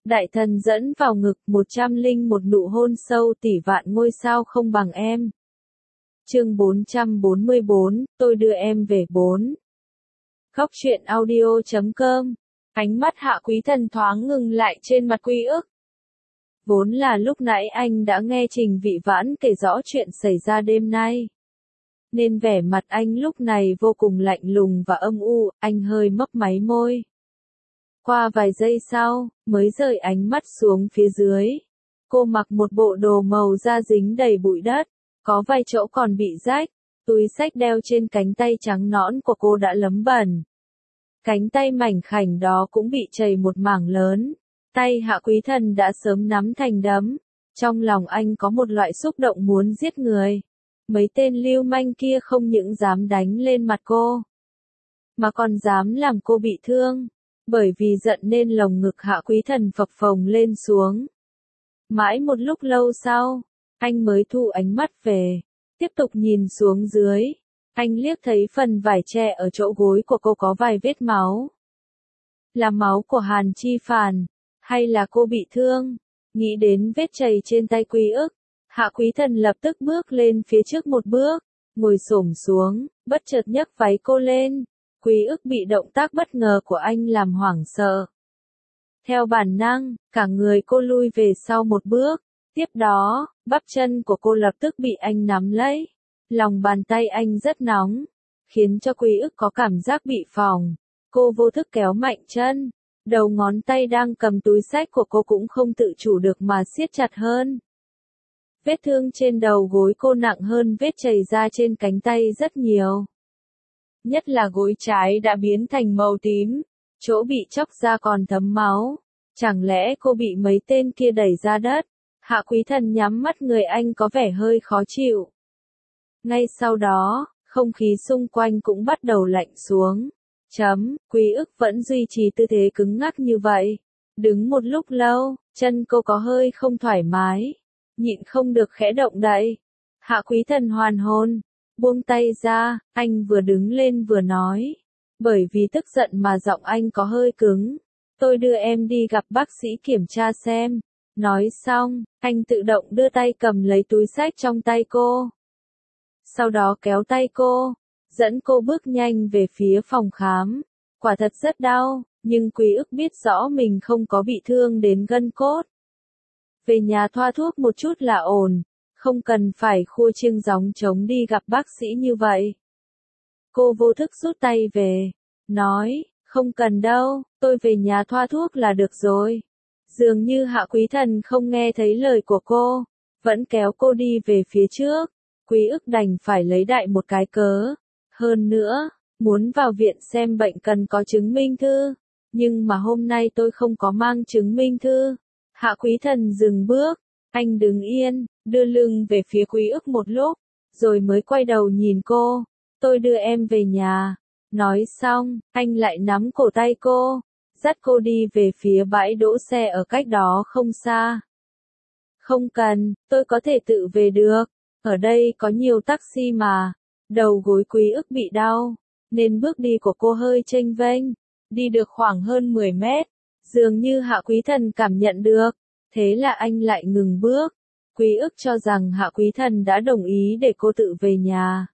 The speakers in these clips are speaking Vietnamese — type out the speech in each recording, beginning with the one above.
Đại thần dẫn vào ngực 101 nụ hôn sâu tỷ vạn ngôi sao không bằng em. Chương 444, tôi đưa em về 4. Khóc chuyện audio.com. Ánh mắt Hạ Quý Thần thoáng ngừng lại trên mặt Quý Ức. Vốn là lúc nãy anh đã nghe Trình Vị Vãn kể rõ chuyện xảy ra đêm nay, nên vẻ mặt anh lúc này vô cùng lạnh lùng và âm u, anh hơi mấp máy môi. Qua vài giây sau, mới rời ánh mắt xuống phía dưới. Cô mặc một bộ đồ màu da dính đầy bụi đất, có vài chỗ còn bị rách, túi xách đeo trên cánh tay trắng nõn của cô đã lấm bẩn. Cánh tay mảnh khảnh đó cũng bị trầy một mảng lớn. Tay Hạ Quý Thần đã sớm nắm thành đấm. Trong lòng anh có một loại xúc động muốn giết người. Mấy tên lưu manh kia không những dám đánh lên mặt cô, mà còn dám làm cô bị thương. Bởi vì giận nên lồng ngực Hạ Quý Thần phập phồng lên xuống. Mãi một lúc lâu sau, anh mới thu ánh mắt về, tiếp tục nhìn xuống dưới. Anh liếc thấy phần vải che ở chỗ gối của cô có vài vết máu. Là máu của Hàn Chi Phàn, hay là cô bị thương? Nghĩ đến vết chày trên tay Quý Ức, Hạ Quý Thần lập tức bước lên phía trước một bước, ngồi xổm xuống, bất chợt nhấc váy cô lên. Quý Ức bị động tác bất ngờ của anh làm hoảng sợ. Theo bản năng, cả người cô lui về sau một bước. Tiếp đó, bắp chân của cô lập tức bị anh nắm lấy. Lòng bàn tay anh rất nóng, khiến cho Quý Ức có cảm giác bị phỏng. Cô vô thức kéo mạnh chân. Đầu ngón tay đang cầm túi xách của cô cũng không tự chủ được mà siết chặt hơn. Vết thương trên đầu gối cô nặng hơn vết chảy ra trên cánh tay rất nhiều. Nhất là gối trái đã biến thành màu tím, chỗ bị chóc ra còn thấm máu. Chẳng lẽ cô bị mấy tên kia đẩy ra đất? Hạ Quý Thần nhắm mắt, người anh có vẻ hơi khó chịu. Ngay sau đó, không khí xung quanh cũng bắt đầu lạnh xuống. Quý Ức vẫn duy trì tư thế cứng ngắc như vậy. Đứng một lúc lâu, chân cô có hơi không thoải mái. Nhịn không được khẽ động đậy. Hạ Quý Thần hoàn hồn. Buông tay ra, anh vừa đứng lên vừa nói. Bởi vì tức giận mà giọng anh có hơi cứng. Tôi đưa em đi gặp bác sĩ kiểm tra xem. Nói xong, anh tự động đưa tay cầm lấy túi xách trong tay cô. Sau đó kéo tay cô, dẫn cô bước nhanh về phía phòng khám. Quả thật rất đau, nhưng Quý Ức biết rõ mình không có bị thương đến gân cốt. Về nhà thoa thuốc một chút là ổn. Không cần phải khua chiêng gióng trống đi gặp bác sĩ như vậy. Cô vô thức rút tay về, nói, không cần đâu, tôi về nhà thoa thuốc là được rồi. Dường như Hạ Quý Thần không nghe thấy lời của cô, vẫn kéo cô đi về phía trước. Quý Ức đành phải lấy đại một cái cớ. Hơn nữa, muốn vào viện xem bệnh cần có chứng minh thư. Nhưng mà hôm nay tôi không có mang chứng minh thư. Hạ Quý Thần dừng bước, anh đứng yên, đưa lưng về phía Quý Ức một lúc, rồi mới quay đầu nhìn cô. Tôi đưa em về nhà. Nói xong, anh lại nắm cổ tay cô, dắt cô đi về phía bãi đỗ xe ở cách đó không xa. Không cần, tôi có thể tự về được. Ở đây có nhiều taxi mà. Đầu gối Quý Ức bị đau, nên bước đi của cô hơi chênh vênh. Đi được khoảng hơn 10 mét. Dường như Hạ Quý Thần cảm nhận được. Thế là anh lại ngừng bước. Quý Ức cho rằng Hạ Quý Thần đã đồng ý để cô tự về nhà.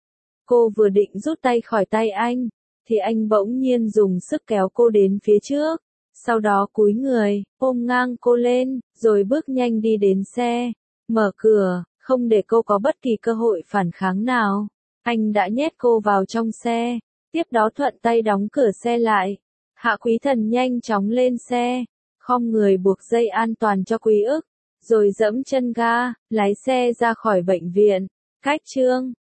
Cô vừa định rút tay khỏi tay anh, thì anh bỗng nhiên dùng sức kéo cô đến phía trước. Sau đó cúi người, ôm ngang cô lên, rồi bước nhanh đi đến xe. Mở cửa, không để cô có bất kỳ cơ hội phản kháng nào. Anh đã nhét cô vào trong xe. Tiếp đó thuận tay đóng cửa xe lại. Hạ Quý Thần nhanh chóng lên xe, khom người buộc dây an toàn cho Quý Ức, rồi giẫm chân ga, lái xe ra khỏi bệnh viện. Cách chương